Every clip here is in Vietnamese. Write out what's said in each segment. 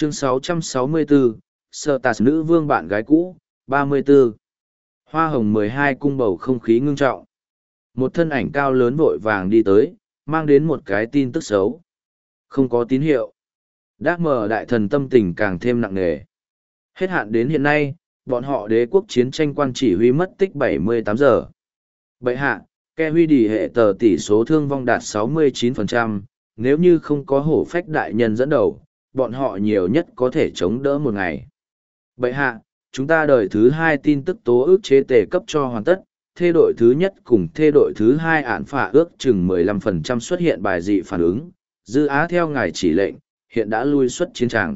Chương 664, Sở Tạt nữ vương bạn gái cũ, 34. Hoa hồng 12 cung bầu không khí ngưng trọng. Một thân ảnh cao lớn vội vàng đi tới, mang đến một cái tin tức xấu. Không có tín hiệu. Đác mờ đại thần tâm tình càng thêm nặng nề. Hết hạn đến hiện nay, bọn họ đế quốc chiến tranh quan chỉ huy mất tích 78 giờ. Bệ hạ, ke huy đỉ hệ tờ tỷ số thương vong đạt 69%, nếu như không có hổ phách đại nhân dẫn đầu, bọn họ nhiều nhất có thể chống đỡ một ngày. Bệ hạ, chúng ta đợi thứ hai tin tức tố ước chế tề cấp cho hoàn tất, thê đội thứ nhất cùng thê đội thứ hai án phả ước chừng 15% xuất hiện bài dị phản ứng, dư á theo ngài chỉ lệnh, hiện đã lui xuất chiến tràng.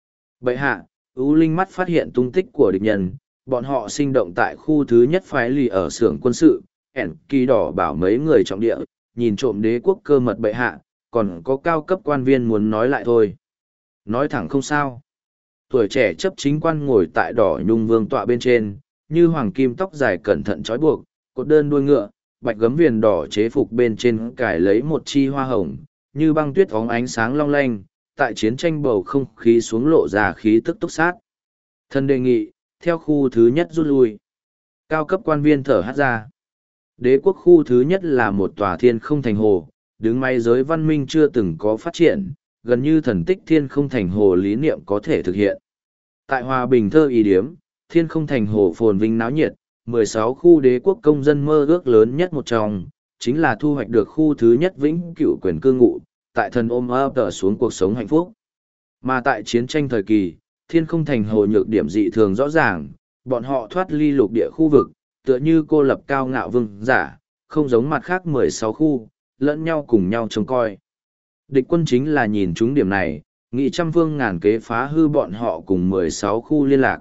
Bệ hạ, ưu linh mắt phát hiện tung tích của địch nhân, bọn họ sinh động tại khu thứ nhất phái lì ở xưởng quân sự, ẻn kỳ đỏ bảo mấy người trọng địa, nhìn trộm đế quốc cơ mật bệ hạ, còn có cao cấp quan viên muốn nói lại thôi. Nói thẳng không sao. Tuổi trẻ chấp chính quan ngồi tại đỏ nhung vương tọa bên trên, như hoàng kim tóc dài cẩn thận trói buộc, cột đơn đuôi ngựa, bạch gấm viền đỏ chế phục bên trên cài lấy một chi hoa hồng, như băng tuyết óng ánh sáng long lanh, tại chiến tranh bầu không khí xuống lộ ra khí tức túc sát. Thân đề nghị, theo khu thứ nhất rút lui. Cao cấp quan viên thở hắt ra. Đế quốc khu thứ nhất là một tòa thiên không thành hồ, đứng may giới văn minh chưa từng có phát triển, gần như thần tích thiên không thành hồ lý niệm có thể thực hiện. Tại Hòa Bình Thơ Y Điếm, thiên không thành hồ phồn vinh náo nhiệt, 16 khu đế quốc công dân mơ ước lớn nhất một trong, chính là thu hoạch được khu thứ nhất vĩnh cửu quyền cư ngụ, tại thần ôm ấp tờ xuống cuộc sống hạnh phúc. Mà tại chiến tranh thời kỳ, thiên không thành hồ nhược điểm dị thường rõ ràng, bọn họ thoát ly lục địa khu vực, tựa như cô lập cao ngạo vương giả, không giống mặt khác 16 khu, lẫn nhau cùng nhau trông coi. Địch quân chính là nhìn chúng điểm này, nghị trăm phương ngàn kế phá hư bọn họ cùng 16 khu liên lạc.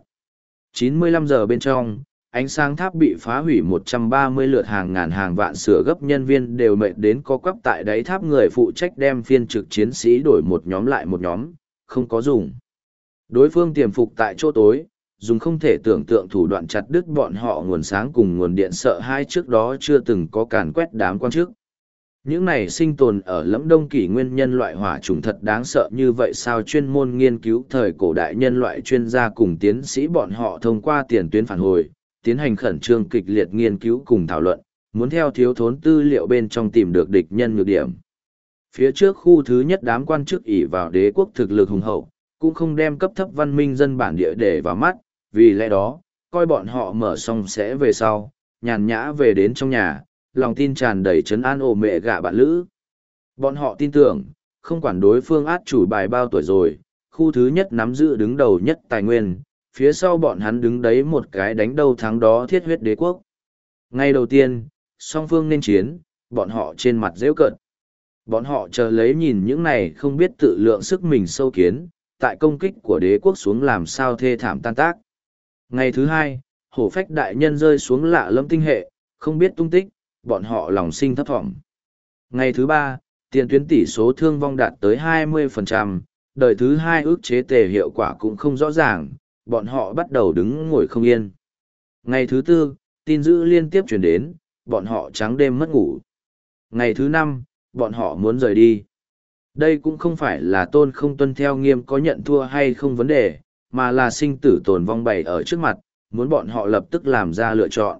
95 giờ bên trong, ánh sáng tháp bị phá hủy 130 lượt hàng ngàn hàng vạn sửa gấp nhân viên đều mệt đến co quắp tại đáy tháp, người phụ trách đem phiên trực chiến sĩ đổi một nhóm lại một nhóm, không có dùng. Đối phương tiềm phục tại chỗ tối, dùng không thể tưởng tượng thủ đoạn chặt đứt bọn họ nguồn sáng cùng nguồn điện, sợ hai trước đó chưa từng có càn quét đám quan chức. Những này sinh tồn ở lẫm đông kỷ nguyên nhân loại hỏa chủng thật đáng sợ như vậy sao? Chuyên môn nghiên cứu thời cổ đại nhân loại chuyên gia cùng tiến sĩ bọn họ thông qua tiền tuyến phản hồi, tiến hành khẩn trương kịch liệt nghiên cứu cùng thảo luận, muốn theo thiếu thốn tư liệu bên trong tìm được địch nhân nhược điểm. Phía trước khu thứ nhất đám quan chức ỷ vào đế quốc thực lực hùng hậu, cũng không đem cấp thấp văn minh dân bản địa để vào mắt, vì lẽ đó, coi bọn họ mở xong sẽ về sau, nhàn nhã về đến trong nhà, lòng tin tràn đầy trấn an ổ mẹ gạ bạn lữ. Bọn họ tin tưởng, không quản đối phương át chủ bài bao tuổi rồi, khu thứ nhất nắm giữ đứng đầu nhất tài nguyên, phía sau bọn hắn đứng đấy một cái đánh đầu thắng đó thiết huyết đế quốc. Ngay đầu tiên, song phương nên chiến, bọn họ trên mặt dễ cợt. Bọn họ chờ lấy nhìn những này không biết tự lượng sức mình sâu kiến, tại công kích của đế quốc xuống làm sao thê thảm tan tác. Ngày thứ hai, hổ phách đại nhân rơi xuống lạ lẫm tinh hệ, không biết tung tích, bọn họ lòng sinh thấp thỏm. Ngày thứ ba, tiền tuyến tỷ số thương vong đạt tới 20%, đời thứ hai ước chế tề hiệu quả cũng không rõ ràng, bọn họ bắt đầu đứng ngồi không yên. Ngày thứ tư, tin dữ liên tiếp truyền đến, bọn họ trắng đêm mất ngủ. Ngày thứ năm, bọn họ muốn rời đi. Đây cũng không phải là tôn không tuân theo nghiêm có nhận thua hay không vấn đề, mà là sinh tử tồn vong bày ở trước mặt, muốn bọn họ lập tức làm ra lựa chọn.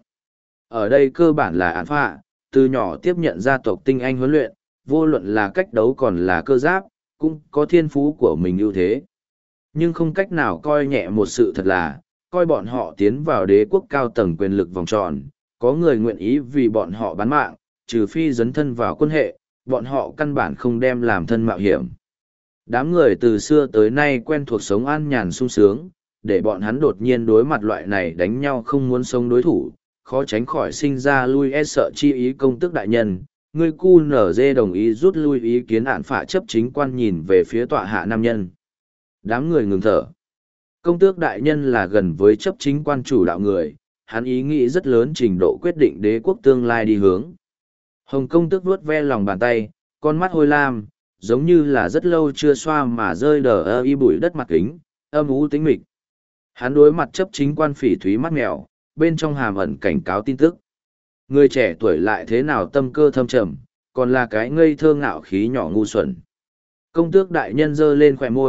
Ở đây cơ bản là án phạ, từ nhỏ tiếp nhận gia tộc tinh anh huấn luyện, vô luận là cách đấu còn là cơ giáp, cũng có thiên phú của mình ưu thế. Nhưng không cách nào coi nhẹ một sự thật là, coi bọn họ tiến vào đế quốc cao tầng quyền lực vòng tròn, có người nguyện ý vì bọn họ bán mạng, trừ phi dấn thân vào quân hệ, bọn họ căn bản không đem làm thân mạo hiểm. Đám người từ xưa tới nay quen thuộc sống an nhàn sung sướng, để bọn hắn đột nhiên đối mặt loại này đánh nhau không muốn sống đối thủ, khó tránh khỏi sinh ra lui e sợ chi ý. Công tước đại nhân, người cu nở dê đồng ý rút lui, ý kiến án phạ chấp chính quan nhìn về phía tọa hạ nam nhân. Đám người ngừng thở. Công tước đại nhân là gần với chấp chính quan chủ đạo người, hắn ý nghĩ rất lớn trình độ quyết định đế quốc tương lai đi hướng. Hồng công tước vuốt ve lòng bàn tay, con mắt hôi lam, giống như là rất lâu chưa xoa mà rơi đờ ơ y bụi đất mặt kính, âm u tĩnh mịch. Hắn đối mặt chấp chính quan phỉ thúy mắt mèo, bên trong hàm ẩn cảnh cáo tin tức. Người trẻ tuổi lại thế nào tâm cơ thâm trầm, còn là cái ngây thơ ngạo khí nhỏ ngu xuẩn. Công tước đại nhân giơ lên khỏe môi,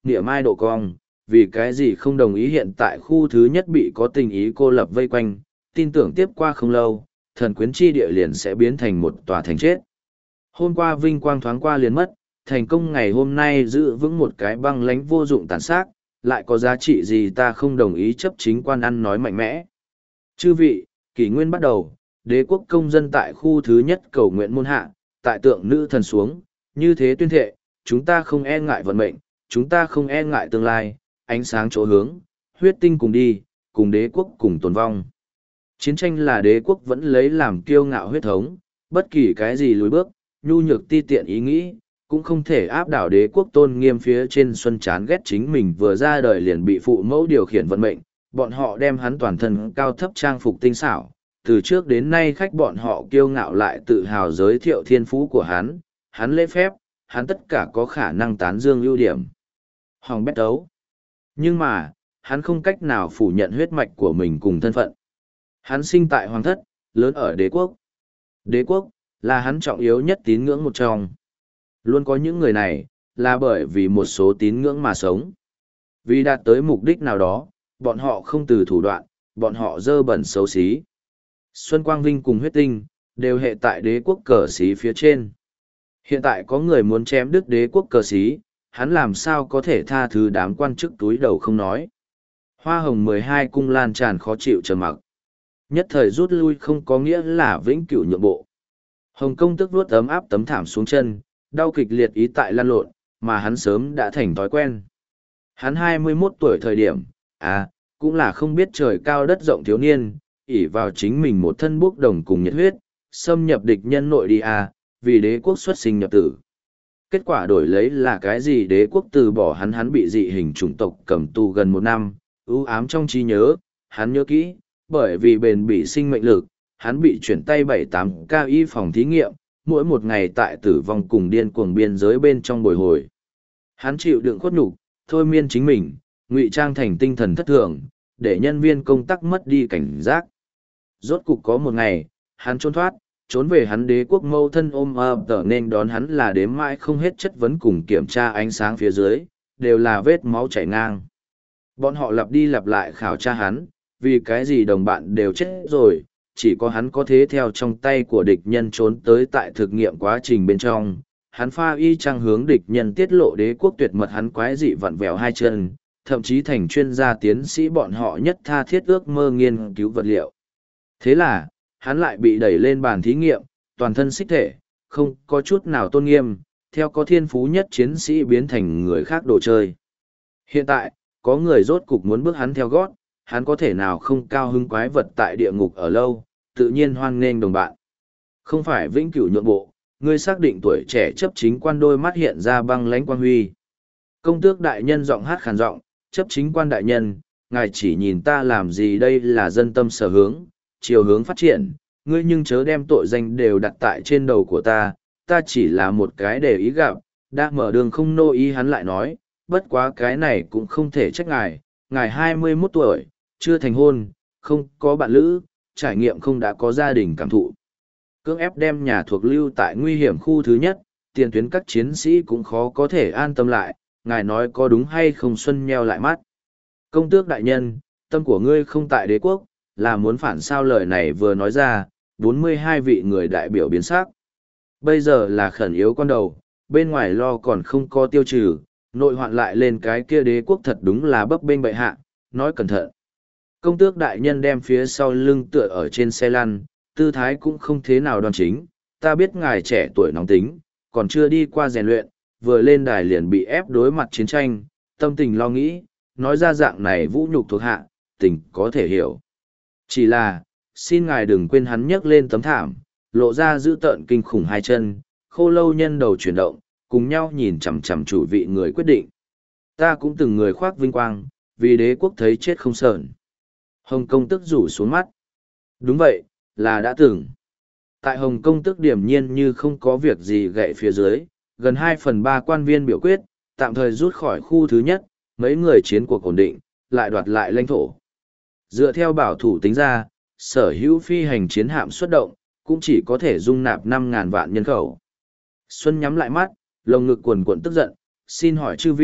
nghĩa mai độ cong, vì cái gì không đồng ý hiện tại khu thứ nhất bị có tình ý cô lập vây quanh, tin tưởng tiếp qua không lâu, thần quyến chi địa liền sẽ biến thành một tòa thành chết. Hôm qua vinh quang thoáng qua liền mất, thành công ngày hôm nay giữ vững một cái băng lánh vô dụng tàn xác, lại có giá trị gì ta không đồng ý chấp chính quan ăn nói mạnh mẽ. Chư vị, kỷ nguyên bắt đầu, đế quốc công dân tại khu thứ nhất cầu nguyện môn hạ, tại tượng nữ thần xuống, như thế tuyên thệ, chúng ta không e ngại vận mệnh, chúng ta không e ngại tương lai, ánh sáng chỗ hướng, huyết tinh cùng đi, cùng đế quốc cùng tồn vong. Chiến tranh là đế quốc vẫn lấy làm kiêu ngạo huyết thống, bất kỳ cái gì lùi bước, nhu nhược ti tiện ý nghĩ, cũng không thể áp đảo đế quốc tôn nghiêm phía trên. Xuân chán ghét chính mình vừa ra đời liền bị phụ mẫu điều khiển vận mệnh, bọn họ đem hắn toàn thân cao thấp trang phục tinh xảo, từ trước đến nay khách bọn họ kiêu ngạo lại tự hào giới thiệu thiên phú của hắn lễ phép, hắn tất cả có khả năng tán dương ưu điểm. Hòng bét đấu. Nhưng mà, hắn không cách nào phủ nhận huyết mạch của mình cùng thân phận. Hắn sinh tại hoàng thất, lớn ở đế quốc. Đế quốc, là hắn trọng yếu nhất tín ngưỡng một trong. Luôn có những người này, là bởi vì một số tín ngưỡng mà sống. Vì đạt tới mục đích nào đó, bọn họ không từ thủ đoạn, bọn họ dơ bẩn xấu xí. Xuân Quang Vinh cùng huyết tinh, đều hệ tại đế quốc cờ xí phía trên. Hiện tại có người muốn chém đứt đế quốc cờ xí, hắn làm sao có thể tha thứ đám quan chức túi đầu không nói. Hoa hồng 12 cung lan tràn khó chịu trầm mặc. Nhất thời rút lui không có nghĩa là vĩnh cửu nhượng bộ. Hồng công tức vuốt ấm áp tấm thảm xuống chân, đau kịch liệt ý tại lăn lộn, mà hắn sớm đã thành thói quen. Hắn 21 tuổi thời điểm, cũng là không biết trời cao đất rộng thiếu niên, ỷ vào chính mình một thân bốc đồng cùng nhiệt huyết, xâm nhập địch nhân nội đi vì đế quốc xuất sinh nhập tử. Kết quả đổi lấy là cái gì? Đế quốc từ bỏ hắn bị dị hình chủng tộc cầm tù gần 1 năm, ưu ám trong trí nhớ, hắn nhớ kỹ, bởi vì bền bỉ sinh mệnh lực, hắn bị chuyển tay 7-8 ca y phòng thí nghiệm, mỗi một ngày tại tử vong cùng điên cuồng biên giới bên trong bồi hồi. Hắn chịu đựng khuất nhục, thôi miên chính mình, ngụy trang thành tinh thần thất thường, để nhân viên công tác mất đi cảnh giác. Rốt cục có một ngày, hắn trốn thoát, trốn về hắn đế quốc mâu thân ôm tờ nên đón hắn là đếm mãi không hết chất vấn cùng kiểm tra ánh sáng phía dưới, đều là vết máu chảy ngang. Bọn họ lặp đi lặp lại khảo tra hắn, vì cái gì đồng bạn đều chết rồi, chỉ có hắn có thế theo trong tay của địch nhân trốn tới tại thực nghiệm quá trình bên trong. Hắn pha y chang hướng địch nhân tiết lộ đế quốc tuyệt mật, hắn quái dị vặn vẹo hai chân, thậm chí thành chuyên gia tiến sĩ bọn họ nhất tha thiết ước mơ nghiên cứu vật liệu. Thế là, hắn lại bị đẩy lên bàn thí nghiệm, toàn thân xích thể, không có chút nào tôn nghiêm, theo có thiên phú nhất chiến sĩ biến thành người khác đồ chơi. Hiện tại, có người rốt cục muốn bước hắn theo gót, hắn có thể nào không cao hứng quái vật tại địa ngục ở lâu, tự nhiên hoan nghênh đồng bạn. Không phải vĩnh cửu nhượng bộ, ngươi xác định tuổi trẻ chấp chính quan đôi mắt hiện ra băng lãnh quang huy. Công tước đại nhân giọng hát khàn giọng, chấp chính quan đại nhân, ngài chỉ nhìn ta làm gì? Đây là dân tâm sở hướng, chiều hướng phát triển, ngươi nhưng chớ đem tội danh đều đặt tại trên đầu của ta chỉ là một cái để ý gặp, đã mở đường không nô ý. Hắn lại nói, bất quá cái này cũng không thể trách ngài 21 tuổi, chưa thành hôn, không có bạn lữ, trải nghiệm không đã có gia đình cảm thụ. Cưỡng ép đem nhà thuộc lưu tại nguy hiểm khu thứ nhất, tiền tuyến các chiến sĩ cũng khó có thể an tâm lại, ngài nói có đúng hay không? Xuân nheo lại mắt. Công tước đại nhân, tâm của ngươi không tại đế quốc, là muốn phản sao? Lời này vừa nói ra, 42 vị người đại biểu biến sắc. Bây giờ là khẩn yếu con đầu, bên ngoài lo còn không có tiêu trừ, nội hoạn lại lên, cái kia đế quốc thật đúng là bấp bênh bệ hạ, nói cẩn thận. Công tước đại nhân đem phía sau lưng tựa ở trên xe lăn, tư thái cũng không thế nào đoan chính. Ta biết ngài trẻ tuổi nóng tính, còn chưa đi qua rèn luyện, vừa lên đài liền bị ép đối mặt chiến tranh, tâm tình lo nghĩ, nói ra dạng này vũ nhục thuộc hạ, tình có thể hiểu. Chỉ là, xin ngài đừng quên hắn nhấc lên tấm thảm, lộ ra dữ tợn kinh khủng hai chân, khô lâu nhân đầu chuyển động, cùng nhau nhìn chằm chằm chủ vị người quyết định. Ta cũng từng người khoác vinh quang, vì đế quốc thấy chết không sờn. Hồng công tức rủ xuống mắt. Đúng vậy, là đã từng. Tại Hồng công tức điềm nhiên như không có việc gì gậy phía dưới, gần 2/3 quan viên biểu quyết, tạm thời rút khỏi khu thứ nhất, mấy người chiến cuộc ổn định, lại đoạt lại lãnh thổ. Dựa theo bảo thủ tính ra, sở hữu phi hành chiến hạm xuất động, cũng chỉ có thể dung nạp 5.000 vạn nhân khẩu. Xuân nhắm lại mắt, lồng ngực quần quần tức giận, xin hỏi chư vị,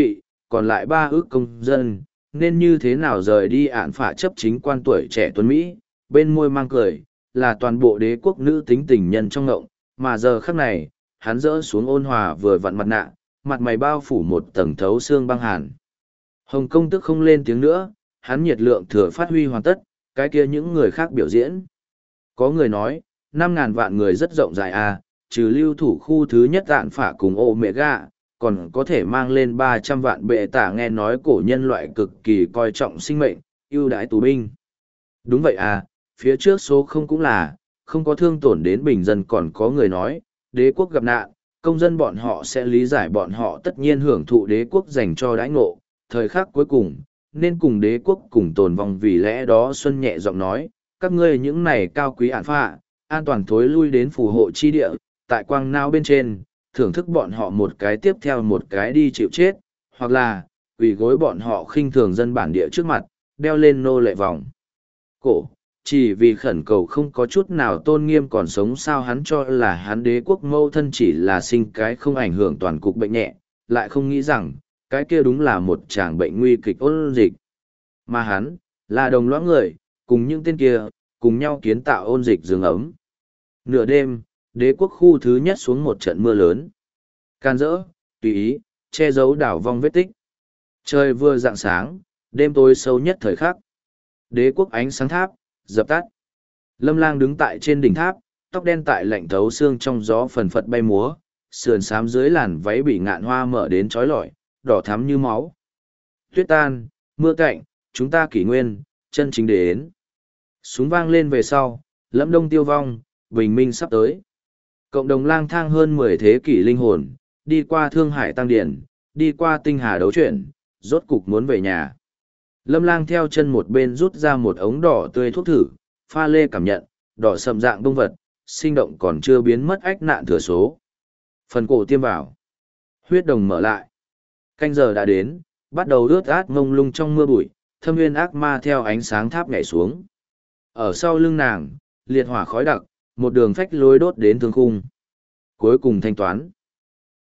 còn lại 3 ước công dân, nên như thế nào rời đi ạn phả chấp chính quan tuổi trẻ tuấn Mỹ, bên môi mang cười, là toàn bộ đế quốc nữ tính tình nhân trong ngộng, mà giờ khắc này, hắn rỡ xuống ôn hòa vừa vặn mặt nạ, mặt mày bao phủ một tầng thấu xương băng hàn. Hồng Công tức không lên tiếng nữa, hắn nhiệt lượng thừa phát huy hoàn tất, cái kia những người khác biểu diễn. Có người nói, 5.000 vạn người rất rộng rãi à, trừ lưu thủ khu thứ nhất ạn phả cùng Omega, còn có thể mang lên 300 vạn bệ tả nghe nói cổ nhân loại cực kỳ coi trọng sinh mệnh, ưu đãi tù binh. Đúng vậy à, phía trước số không cũng là, không có thương tổn đến bình dân còn có người nói, đế quốc gặp nạn, công dân bọn họ sẽ lý giải bọn họ tất nhiên hưởng thụ đế quốc dành cho đãi ngộ, thời khắc cuối cùng, nên cùng đế quốc cùng tồn vong vì lẽ đó Xuân nhẹ giọng nói, các ngươi những này cao quý ản phạ, an toàn thối lui đến phù hộ chi địa, tại quang nao bên trên, thưởng thức bọn họ một cái tiếp theo một cái đi chịu chết, hoặc là, quỳ gối bọn họ khinh thường dân bản địa trước mặt, đeo lên nô lệ vòng cổ, chỉ vì khẩn cầu không có chút nào tôn nghiêm còn sống sao hắn cho là hắn đế quốc mâu thân chỉ là sinh cái không ảnh hưởng toàn cục bệnh nhẹ, lại không nghĩ rằng, cái kia đúng là một tràng bệnh nguy kịch ôn dịch. Mà hắn, là đồng lõa người, cùng những tên kia, cùng nhau kiến tạo ôn dịch giường ấm. Nửa đêm, đế quốc khu thứ nhất xuống một trận mưa lớn. Can dỡ, tùy ý, che giấu đảo vong vết tích. Trời vừa rạng sáng, đêm tối sâu nhất thời khắc. Đế quốc ánh sáng tháp, dập tắt. Lâm Lang đứng tại trên đỉnh tháp, tóc đen tại lạnh thấu xương trong gió phần phật bay múa, sườn xám dưới làn váy bị ngạn hoa mở đến trói lọi, đỏ thắm như máu. Tuyết tan, mưa cạnh, chúng ta kỷ nguyên, chân chính đến. Súng vang lên về sau, Lâm Đông tiêu vong, bình minh sắp tới. Cộng đồng lang thang hơn 10 thế kỷ linh hồn, đi qua Thương Hải Tăng Điển, đi qua Tinh Hà đấu chuyển, rốt cục muốn về nhà. Lâm Lang theo chân một bên rút ra một ống đỏ tươi thuốc thử, pha lê cảm nhận, đỏ sầm dạng đông vật, sinh động còn chưa biến mất ách nạn thừa số. Phần cổ tiêm vào. Huyết đồng mở lại. Canh giờ đã đến, bắt đầu ướt át ngông lung trong mưa bụi, thâm nguyên ác ma theo ánh sáng tháp nhảy xuống. Ở sau lưng nàng, liệt hỏa khói đặc, một đường phách lối đốt đến thương khung. Cuối cùng thanh toán.